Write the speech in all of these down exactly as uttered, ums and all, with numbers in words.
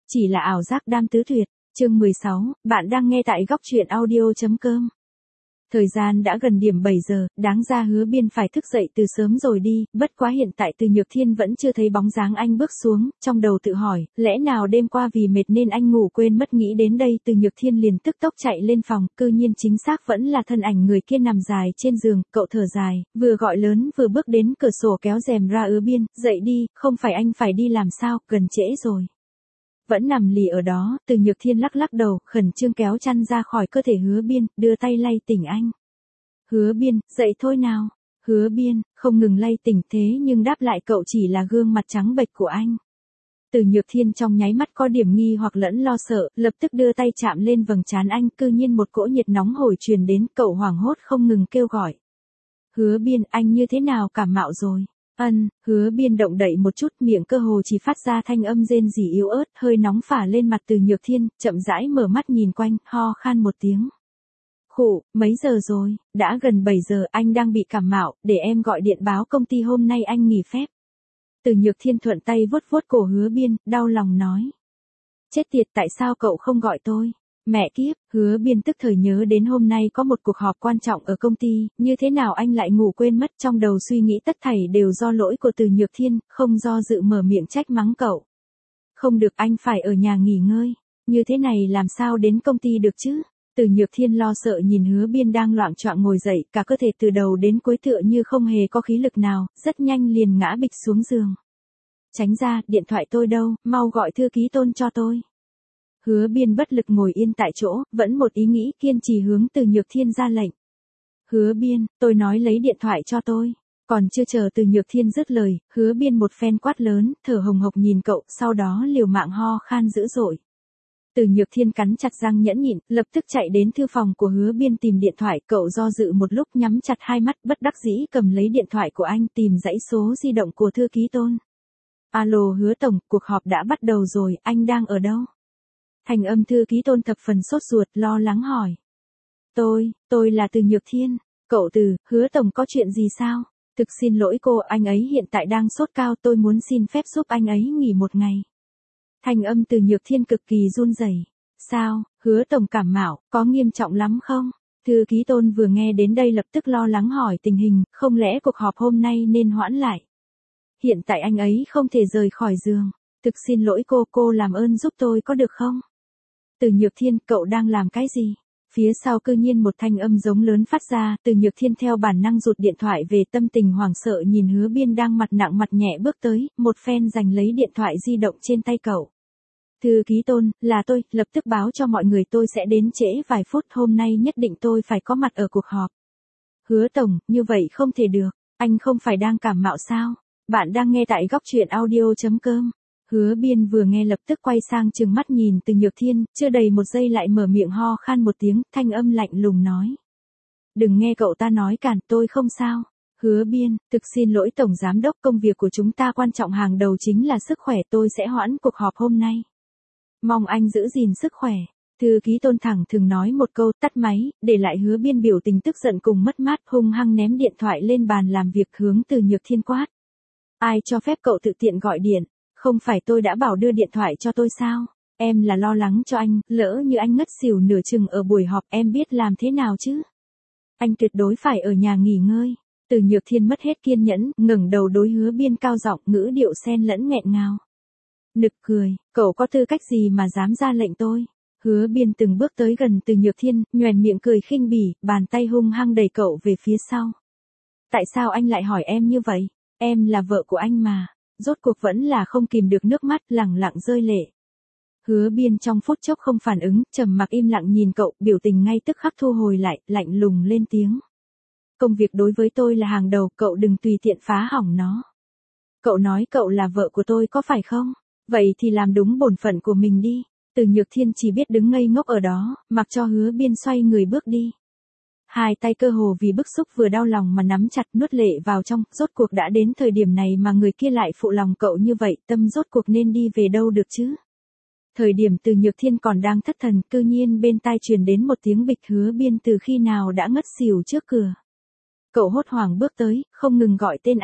chỉ là ảo giác đam tứ tuyệt. Chương mười sáu, bạn đang nghe tại góc truyện audio chấm com. Thời gian đã gần điểm bảy giờ, đáng ra Hứa Biên phải thức dậy từ sớm rồi đi, bất quá hiện tại Từ Nhược Thiên vẫn chưa thấy bóng dáng anh bước xuống, trong đầu tự hỏi, lẽ nào đêm qua vì mệt nên anh ngủ quên mất, nghĩ đến đây Từ Nhược Thiên liền tức tốc chạy lên phòng, cư nhiên chính xác vẫn là thân ảnh người kia nằm dài trên giường, cậu thở dài, vừa gọi lớn vừa bước đến cửa sổ kéo rèm ra. Hứa Biên, dậy đi, không phải anh phải đi làm sao, gần trễ rồi. Vẫn nằm lì ở đó, Từ Nhược Thiên lắc lắc đầu, khẩn trương kéo chăn ra khỏi cơ thể Hứa Biên, đưa tay lay tỉnh anh. Hứa Biên, dậy thôi nào. Hứa Biên, không ngừng lay tỉnh, thế nhưng đáp lại cậu chỉ là gương mặt trắng bệch của anh. Từ Nhược Thiên trong nháy mắt có điểm nghi hoặc lẫn lo sợ, lập tức đưa tay chạm lên vầng trán anh, cư nhiên một cỗ nhiệt nóng hổi truyền đến, cậu hoảng hốt không ngừng kêu gọi. Hứa Biên, anh như thế nào, cảm mạo rồi? Ân, Hứa Biên động đậy một chút, miệng cơ hồ chỉ phát ra thanh âm rên rỉ yếu ớt, hơi nóng phả lên mặt Từ Nhược Thiên, chậm rãi mở mắt nhìn quanh, ho khan một tiếng. Khụ, mấy giờ rồi? Đã gần bảy giờ, anh đang bị cảm mạo, để em gọi điện báo công ty hôm nay anh nghỉ phép. Từ Nhược Thiên thuận tay vuốt vuốt cổ Hứa Biên, đau lòng nói. Chết tiệt, tại sao cậu không gọi tôi? Mẹ kiếp, Hứa Biên tức thời nhớ đến hôm nay có một cuộc họp quan trọng ở công ty, như thế nào anh lại ngủ quên mất, trong đầu suy nghĩ tất thảy đều do lỗi của Từ Nhược Thiên, không do dự mở miệng trách mắng cậu. Không được, anh phải ở nhà nghỉ ngơi, như thế này làm sao đến công ty được chứ? Từ Nhược Thiên lo sợ nhìn Hứa Biên đang loạng choạng ngồi dậy, cả cơ thể từ đầu đến cuối tựa như không hề có khí lực nào, rất nhanh liền ngã bịch xuống giường. Tránh ra, điện thoại tôi đâu, mau gọi thư ký Tôn cho tôi. Hứa Biên bất lực ngồi yên tại chỗ, vẫn một ý nghĩ kiên trì hướng Từ Nhược Thiên ra lệnh. Hứa Biên, tôi nói lấy điện thoại cho tôi. Còn chưa chờ Từ Nhược Thiên dứt lời, Hứa Biên một phen quát lớn, thở hồng hộc nhìn cậu, sau đó liều mạng ho khan dữ dội. Từ Nhược Thiên cắn chặt răng nhẫn nhịn, lập tức chạy đến thư phòng của Hứa Biên tìm điện thoại, cậu do dự một lúc nhắm chặt hai mắt, bất đắc dĩ cầm lấy điện thoại của anh, tìm dãy số di động của thư ký Tôn. Alo Hứa Tổng, cuộc họp đã bắt đầu rồi, anh đang ở đâu? Thành âm thư ký Tôn thập phần sốt ruột, lo lắng hỏi. Tôi, tôi là Từ Nhược Thiên. Cậu Từ, Hứa Tổng có chuyện gì sao? Thực xin lỗi cô, anh ấy hiện tại đang sốt cao, tôi muốn xin phép giúp anh ấy nghỉ một ngày. Thành âm Từ Nhược Thiên cực kỳ run rẩy. Sao, Hứa Tổng cảm mạo, có nghiêm trọng lắm không? Thư ký Tôn vừa nghe đến đây lập tức lo lắng hỏi tình hình, không lẽ cuộc họp hôm nay nên hoãn lại? Hiện tại anh ấy không thể rời khỏi giường. Thực xin lỗi cô, cô làm ơn giúp tôi có được không? Từ Nhược Thiên, cậu đang làm cái gì? Phía sau cư nhiên một thanh âm giống lớn phát ra, Từ Nhược Thiên theo bản năng rụt điện thoại về, tâm tình hoảng sợ nhìn Hứa Biên đang mặt nặng mặt nhẹ bước tới, một phen giành lấy điện thoại di động trên tay cậu. Thư ký Tôn, là tôi, lập tức báo cho mọi người tôi sẽ đến trễ vài phút, hôm nay nhất định tôi phải có mặt ở cuộc họp. Hứa Tổng, như vậy không thể được, anh không phải đang cảm mạo sao? Bạn đang nghe tại góc truyện audio chấm com. Hứa Biên vừa nghe lập tức quay sang trừng mắt nhìn Từ Nhược Thiên, chưa đầy một giây lại mở miệng ho khan một tiếng, thanh âm lạnh lùng nói. Đừng nghe cậu ta nói cản, tôi không sao. Hứa Biên, thực xin lỗi Tổng Giám đốc, công việc của chúng ta quan trọng hàng đầu chính là sức khỏe, tôi sẽ hoãn cuộc họp hôm nay. Mong anh giữ gìn sức khỏe. Thư ký Tôn thẳng thường nói một câu, tắt máy, để lại Hứa Biên biểu tình tức giận cùng mất mát, hung hăng ném điện thoại lên bàn làm việc, hướng Từ Nhược Thiên quát. Ai cho phép cậu tự tiện gọi điện? Không phải tôi đã bảo đưa điện thoại cho tôi sao? Em là lo lắng cho anh, lỡ như anh ngất xỉu nửa chừng ở buổi họp, em biết làm thế nào chứ? Anh tuyệt đối phải ở nhà nghỉ ngơi. Từ Nhược Thiên mất hết kiên nhẫn, ngẩng đầu đối Hứa Biên cao giọng, ngữ điệu xen lẫn nghẹn ngào. Nực cười, cậu có tư cách gì mà dám ra lệnh tôi? Hứa Biên từng bước tới gần Từ Nhược Thiên, nhoẻn miệng cười khinh bỉ, bàn tay hung hăng đẩy cậu về phía sau. Tại sao anh lại hỏi em như vậy? Em là vợ của anh mà. Rốt cuộc vẫn là không kìm được nước mắt, lẳng lặng rơi lệ. Hứa Biên trong phút chốc không phản ứng, trầm mặc im lặng nhìn cậu, biểu tình ngay tức khắc thu hồi lại, lạnh lùng lên tiếng. Công việc đối với tôi là hàng đầu, cậu đừng tùy tiện phá hỏng nó. Cậu nói cậu là vợ của tôi có phải không? Vậy thì làm đúng bổn phận của mình đi. Từ Nhược Thiên chỉ biết đứng ngây ngốc ở đó, mặc cho Hứa Biên xoay người bước đi. Hai tay cơ hồ vì bức xúc vừa đau lòng mà nắm chặt, nuốt lệ vào trong, rốt cuộc đã đến thời điểm này mà người kia lại phụ lòng cậu như vậy, tâm rốt cuộc nên đi về đâu được chứ? Thời điểm Từ Nhược Thiên còn đang thất thần, cư nhiên bên tai truyền đến một tiếng bịch, Hứa Biên từ khi nào đã ngất xỉu trước cửa. Cậu hốt hoảng bước tới, không ngừng gọi tên anh.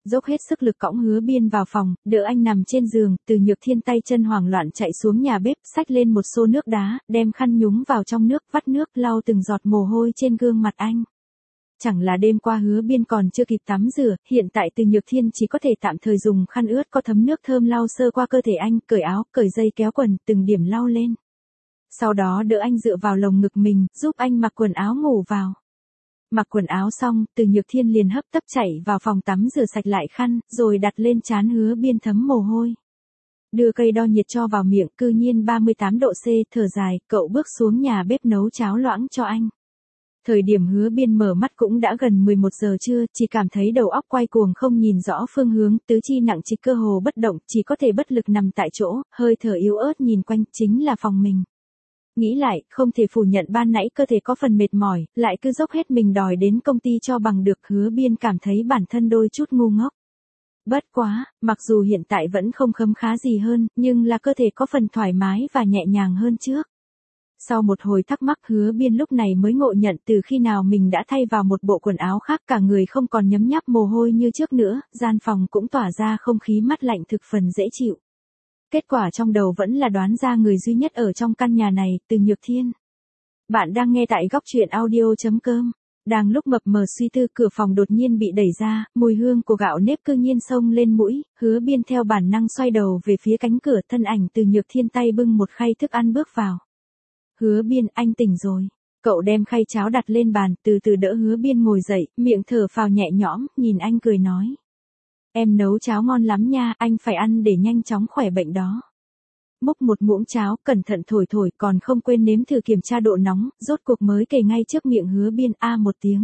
Dốc hết sức lực cõng Hứa Biên vào phòng, đỡ anh nằm trên giường, Từ Nhược Thiên tay chân hoảng loạn chạy xuống nhà bếp, xách lên một xô nước đá, đem khăn nhúng vào trong nước, vắt nước lau từng giọt mồ hôi trên gương mặt anh. Chẳng là đêm qua Hứa Biên còn chưa kịp tắm rửa, hiện tại Từ Nhược Thiên chỉ có thể tạm thời dùng khăn ướt có thấm nước thơm lau sơ qua cơ thể anh, cởi áo, cởi dây kéo quần, từng điểm lau lên. Sau đó đỡ anh dựa vào lồng ngực mình, giúp anh mặc quần áo ngủ vào. Mặc quần áo xong, Từ Nhược Thiên liền hấp tấp chạy vào phòng tắm rửa sạch lại khăn, rồi đặt lên trán Hứa Biên thấm mồ hôi. Đưa cây đo nhiệt cho vào miệng, cư nhiên ba mươi tám độ C, thở dài, cậu bước xuống nhà bếp nấu cháo loãng cho anh. Thời điểm Hứa Biên mở mắt cũng đã gần mười một giờ trưa, chỉ cảm thấy đầu óc quay cuồng không nhìn rõ phương hướng, tứ chi nặng trịch cơ hồ bất động, chỉ có thể bất lực nằm tại chỗ, hơi thở yếu ớt nhìn quanh, chính là phòng mình. Nghĩ lại, không thể phủ nhận ban nãy cơ thể có phần mệt mỏi, lại cứ dốc hết mình đòi đến công ty cho bằng được, Hứa Biên cảm thấy bản thân đôi chút ngu ngốc. Bất quá, mặc dù hiện tại vẫn không khấm khá gì hơn, nhưng là cơ thể có phần thoải mái và nhẹ nhàng hơn trước. Sau một hồi thắc mắc, Hứa Biên lúc này mới ngộ nhận từ khi nào mình đã thay vào một bộ quần áo khác, cả người không còn nhấm nháp mồ hôi như trước nữa, gian phòng cũng tỏa ra không khí mát lạnh thực phần dễ chịu. Kết quả trong đầu vẫn là đoán ra người duy nhất ở trong căn nhà này, Từ Nhược Thiên. Bạn đang nghe tại góc truyện audio chấm com. Đang lúc mập mờ suy tư, cửa phòng đột nhiên bị đẩy ra, mùi hương của gạo nếp cư nhiên xông lên mũi, Hứa Biên theo bản năng xoay đầu về phía cánh cửa, thân ảnh Từ Nhược Thiên tay bưng một khay thức ăn bước vào. Hứa Biên, anh tỉnh rồi. Cậu đem khay cháo đặt lên bàn, từ từ đỡ Hứa Biên ngồi dậy, miệng thở phào nhẹ nhõm, nhìn anh cười nói. Em nấu cháo ngon lắm nha, anh phải ăn để nhanh chóng khỏe bệnh đó. Múc một muỗng cháo, cẩn thận thổi thổi, còn không quên nếm thử kiểm tra độ nóng, rốt cuộc mới kề ngay trước miệng Hứa Biên, a một tiếng.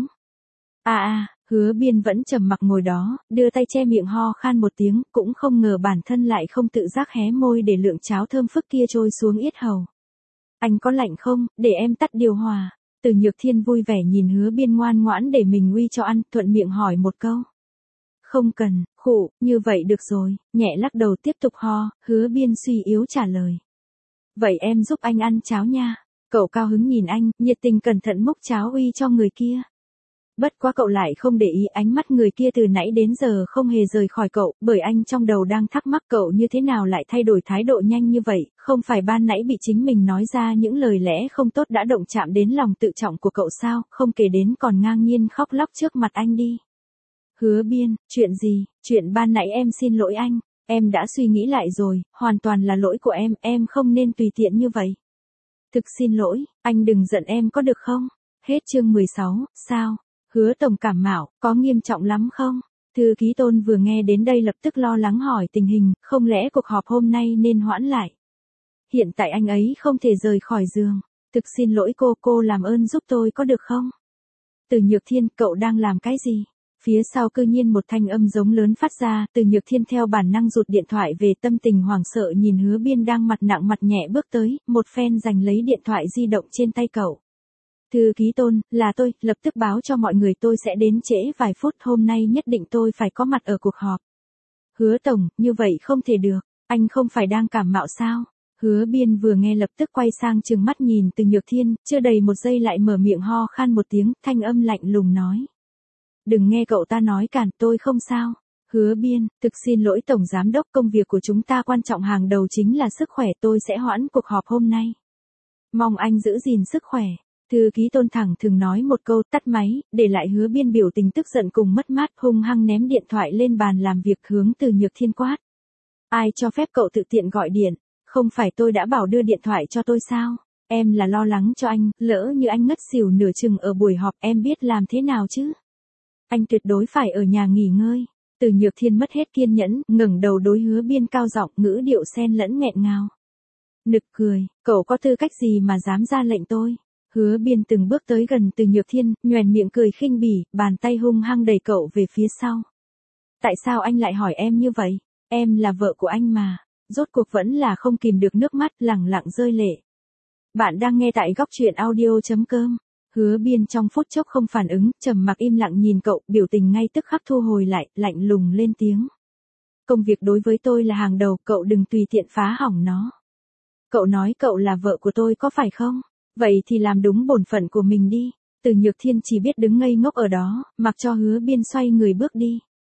A a, Hứa Biên vẫn trầm mặc ngồi đó, đưa tay che miệng ho khan một tiếng, cũng không ngờ bản thân lại không tự giác hé môi để lượng cháo thơm phức kia trôi xuống yết hầu. Anh có lạnh không, để em tắt điều hòa. Từ Nhược Thiên vui vẻ nhìn Hứa Biên ngoan ngoãn để mình uy cho ăn, thuận miệng hỏi một câu. Không cần, khụ, như vậy được rồi, nhẹ lắc đầu tiếp tục ho, Hứa Biên suy yếu trả lời. Vậy em giúp anh ăn cháo nha. Cậu cao hứng nhìn anh, nhiệt tình cẩn thận múc cháo uy cho người kia. Bất quá cậu lại không để ý ánh mắt người kia từ nãy đến giờ không hề rời khỏi cậu, bởi anh trong đầu đang thắc mắc cậu như thế nào lại thay đổi thái độ nhanh như vậy, không phải ban nãy bị chính mình nói ra những lời lẽ không tốt đã động chạm đến lòng tự trọng của cậu sao, không kể đến còn ngang nhiên khóc lóc trước mặt anh đi. Hứa Biên, chuyện gì, chuyện ban nãy em xin lỗi anh, em đã suy nghĩ lại rồi, hoàn toàn là lỗi của em, em không nên tùy tiện như vậy. Thực xin lỗi, anh đừng giận em có được không? Hết chương mười sáu, sao? Hứa tổng cảm mạo, có nghiêm trọng lắm không? Thư ký Tôn vừa nghe đến đây lập tức lo lắng hỏi tình hình, không lẽ cuộc họp hôm nay nên hoãn lại? Hiện tại anh ấy không thể rời khỏi giường. Thực xin lỗi cô, cô làm ơn giúp tôi có được không? Từ Nhược Thiên, cậu đang làm cái gì? Phía sau cư nhiên một thanh âm giống lớn phát ra, Từ Nhược Thiên theo bản năng rụt điện thoại về, tâm tình hoảng sợ nhìn Hứa Biên đang mặt nặng mặt nhẹ bước tới, một phen giành lấy điện thoại di động trên tay cậu. Thư ký Tôn, là tôi, lập tức báo cho mọi người tôi sẽ đến trễ vài phút, hôm nay nhất định tôi phải có mặt ở cuộc họp. Hứa tổng, như vậy không thể được, anh không phải đang cảm mạo sao? Hứa Biên vừa nghe lập tức quay sang trừng mắt nhìn Từ Nhược Thiên, chưa đầy một giây lại mở miệng ho khan một tiếng, thanh âm lạnh lùng nói. Đừng nghe cậu ta nói cản, tôi không sao. Hứa Biên, thực xin lỗi tổng giám đốc, công việc của chúng ta quan trọng hàng đầu chính là sức khỏe, tôi sẽ hoãn cuộc họp hôm nay. Mong anh giữ gìn sức khỏe. Thư ký Tôn thẳng thường nói một câu, tắt máy, để lại Hứa Biên biểu tình tức giận cùng mất mát, hung hăng ném điện thoại lên bàn làm việc, hướng Từ Nhược Thiên quát. Ai cho phép cậu tự tiện gọi điện? Không phải tôi đã bảo đưa điện thoại cho tôi sao? Em là lo lắng cho anh, lỡ như anh ngất xỉu nửa chừng ở buổi họp, em biết làm thế nào chứ? Anh tuyệt đối phải ở nhà nghỉ ngơi. Từ Nhược Thiên mất hết kiên nhẫn, ngẩng đầu đối Hứa Biên cao giọng, ngữ điệu xen lẫn nghẹn ngào. Nực cười, cậu có tư cách gì mà dám ra lệnh tôi? Hứa Biên từng bước tới gần Từ Nhược Thiên, nhoẻn miệng cười khinh bỉ, bàn tay hung hăng đẩy cậu về phía sau. Tại sao anh lại hỏi em như vậy? Em là vợ của anh mà. Rốt cuộc vẫn là không kìm được nước mắt, lẳng lặng rơi lệ. Bạn đang nghe tại góc truyện audio chấm com. Hứa Biên trong phút chốc không phản ứng, trầm mặc im lặng nhìn cậu, biểu tình ngay tức khắc thu hồi lại, lạnh lùng lên tiếng. Công việc đối với tôi là hàng đầu, cậu đừng tùy tiện phá hỏng nó. Cậu nói cậu là vợ của tôi có phải không? Vậy thì làm đúng bổn phận của mình đi. Từ Nhược Thiên chỉ biết đứng ngây ngốc ở đó, mặc cho Hứa Biên xoay người bước đi.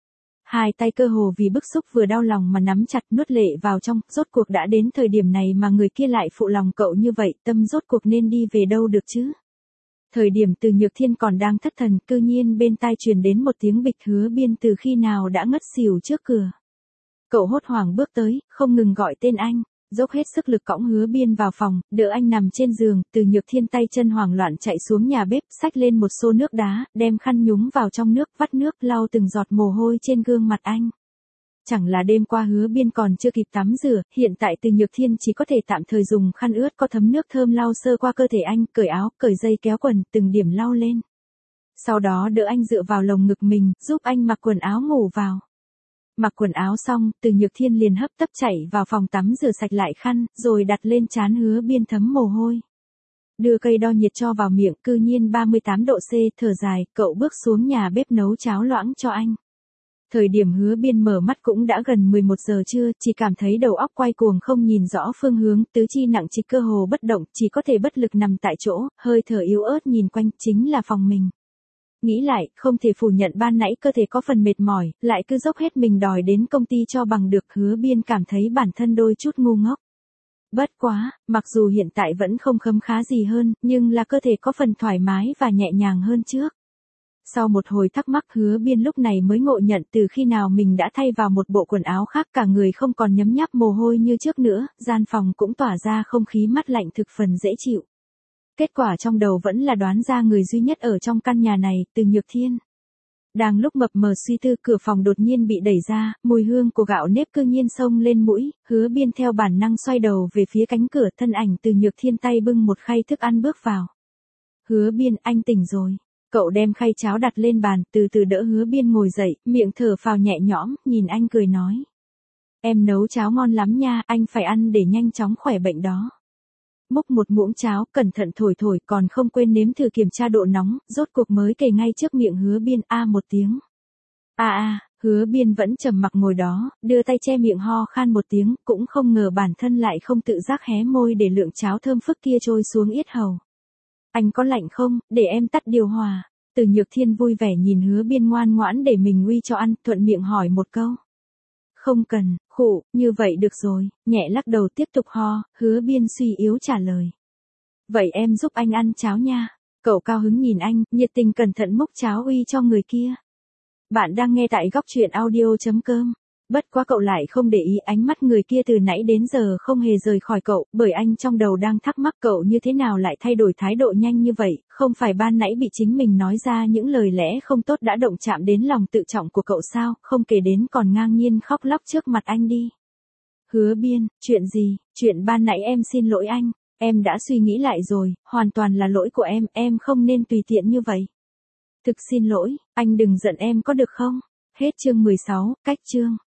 Hai tay cơ hồ vì bức xúc vừa đau lòng mà nắm chặt nuốt lệ vào trong, rốt cuộc đã đến thời điểm này mà người kia lại phụ lòng cậu như vậy, tâm rốt cuộc nên đi về đâu được chứ? Thời điểm Từ Nhược Thiên còn đang thất thần, cư nhiên bên tai truyền đến một tiếng bịch. Hứa Biên từ khi nào đã ngất xỉu trước cửa. Cậu hốt hoảng bước tới, không ngừng gọi tên anh, dốc hết sức lực cõng Hứa Biên vào phòng, đỡ anh nằm trên giường. Từ Nhược Thiên tay chân hoảng loạn chạy xuống nhà bếp, xách lên một xô nước đá, đem khăn nhúng vào trong nước, vắt nước lau từng giọt mồ hôi trên gương mặt anh. Chẳng là đêm qua Hứa Biên còn chưa kịp tắm rửa, hiện tại Từ Nhược Thiên chỉ có thể tạm thời dùng khăn ướt có thấm nước thơm lau sơ qua cơ thể anh, cởi áo, cởi dây kéo quần, từng điểm lau lên. Sau đó đỡ anh dựa vào lồng ngực mình, giúp anh mặc quần áo ngủ vào. Mặc quần áo xong, Từ Nhược Thiên liền hấp tấp chạy vào phòng tắm rửa sạch lại khăn, rồi đặt lên trán Hứa Biên thấm mồ hôi. Đưa cây đo nhiệt cho vào miệng, cư nhiên ba mươi tám độ C, thở dài, cậu bước xuống nhà bếp nấu cháo loãng cho anh. Thời điểm Hứa Biên mở mắt cũng đã gần mười một giờ trưa, chỉ cảm thấy đầu óc quay cuồng không nhìn rõ phương hướng, tứ chi nặng trịch cơ hồ bất động, chỉ có thể bất lực nằm tại chỗ, hơi thở yếu ớt nhìn quanh, chính là phòng mình. Nghĩ lại, không thể phủ nhận ban nãy cơ thể có phần mệt mỏi, lại cứ dốc hết mình đòi đến công ty cho bằng được. Hứa Biên cảm thấy bản thân đôi chút ngu ngốc. Bất quá, mặc dù hiện tại vẫn không khấm khá gì hơn, nhưng là cơ thể có phần thoải mái và nhẹ nhàng hơn trước. Sau một hồi thắc mắc, Hứa Biên lúc này mới ngộ nhận từ khi nào mình đã thay vào một bộ quần áo khác, cả người không còn nhấm nháp mồ hôi như trước nữa, gian phòng cũng tỏa ra không khí mát lạnh thực phần dễ chịu. Kết quả trong đầu vẫn là đoán ra người duy nhất ở trong căn nhà này, Từ Nhược Thiên. Đang lúc mập mờ suy tư, cửa phòng đột nhiên bị đẩy ra, mùi hương của gạo nếp cư nhiên xông lên mũi, Hứa Biên theo bản năng xoay đầu về phía cánh cửa, thân ảnh Từ Nhược Thiên tay bưng một khay thức ăn bước vào. Hứa Biên, anh tỉnh rồi. Cậu đem khay cháo đặt lên bàn, từ từ đỡ Hứa Biên ngồi dậy, miệng thở phào nhẹ nhõm, nhìn anh cười nói. Em nấu cháo ngon lắm nha, anh phải ăn để nhanh chóng khỏe bệnh đó. Múc một muỗng cháo, cẩn thận thổi thổi, còn không quên nếm thử kiểm tra độ nóng, rốt cuộc mới kề ngay trước miệng Hứa Biên, a một tiếng. A a, Hứa Biên vẫn trầm mặc ngồi đó, đưa tay che miệng ho khan một tiếng, cũng không ngờ bản thân lại không tự giác hé môi để lượng cháo thơm phức kia trôi xuống yết hầu. Anh có lạnh không, để em tắt điều hòa. Từ Nhược Thiên vui vẻ nhìn Hứa Biên ngoan ngoãn để mình uy cho ăn, thuận miệng hỏi một câu. Không cần, khụ, như vậy được rồi, nhẹ lắc đầu tiếp tục ho, Hứa Biên suy yếu trả lời. Vậy em giúp anh ăn cháo nha. Cậu cao hứng nhìn anh, nhiệt tình cẩn thận múc cháo uy cho người kia. Bạn đang nghe tại góc truyện audio chấm com. Bất quá cậu lại không để ý ánh mắt người kia từ nãy đến giờ không hề rời khỏi cậu, bởi anh trong đầu đang thắc mắc cậu như thế nào lại thay đổi thái độ nhanh như vậy, không phải ban nãy bị chính mình nói ra những lời lẽ không tốt đã động chạm đến lòng tự trọng của cậu sao, không kể đến còn ngang nhiên khóc lóc trước mặt anh đi. Hứa Biên, chuyện gì, chuyện ban nãy em xin lỗi anh, em đã suy nghĩ lại rồi, hoàn toàn là lỗi của em, em không nên tùy tiện như vậy. Thực xin lỗi, anh đừng giận em có được không? Hết chương mười sáu, cách chương.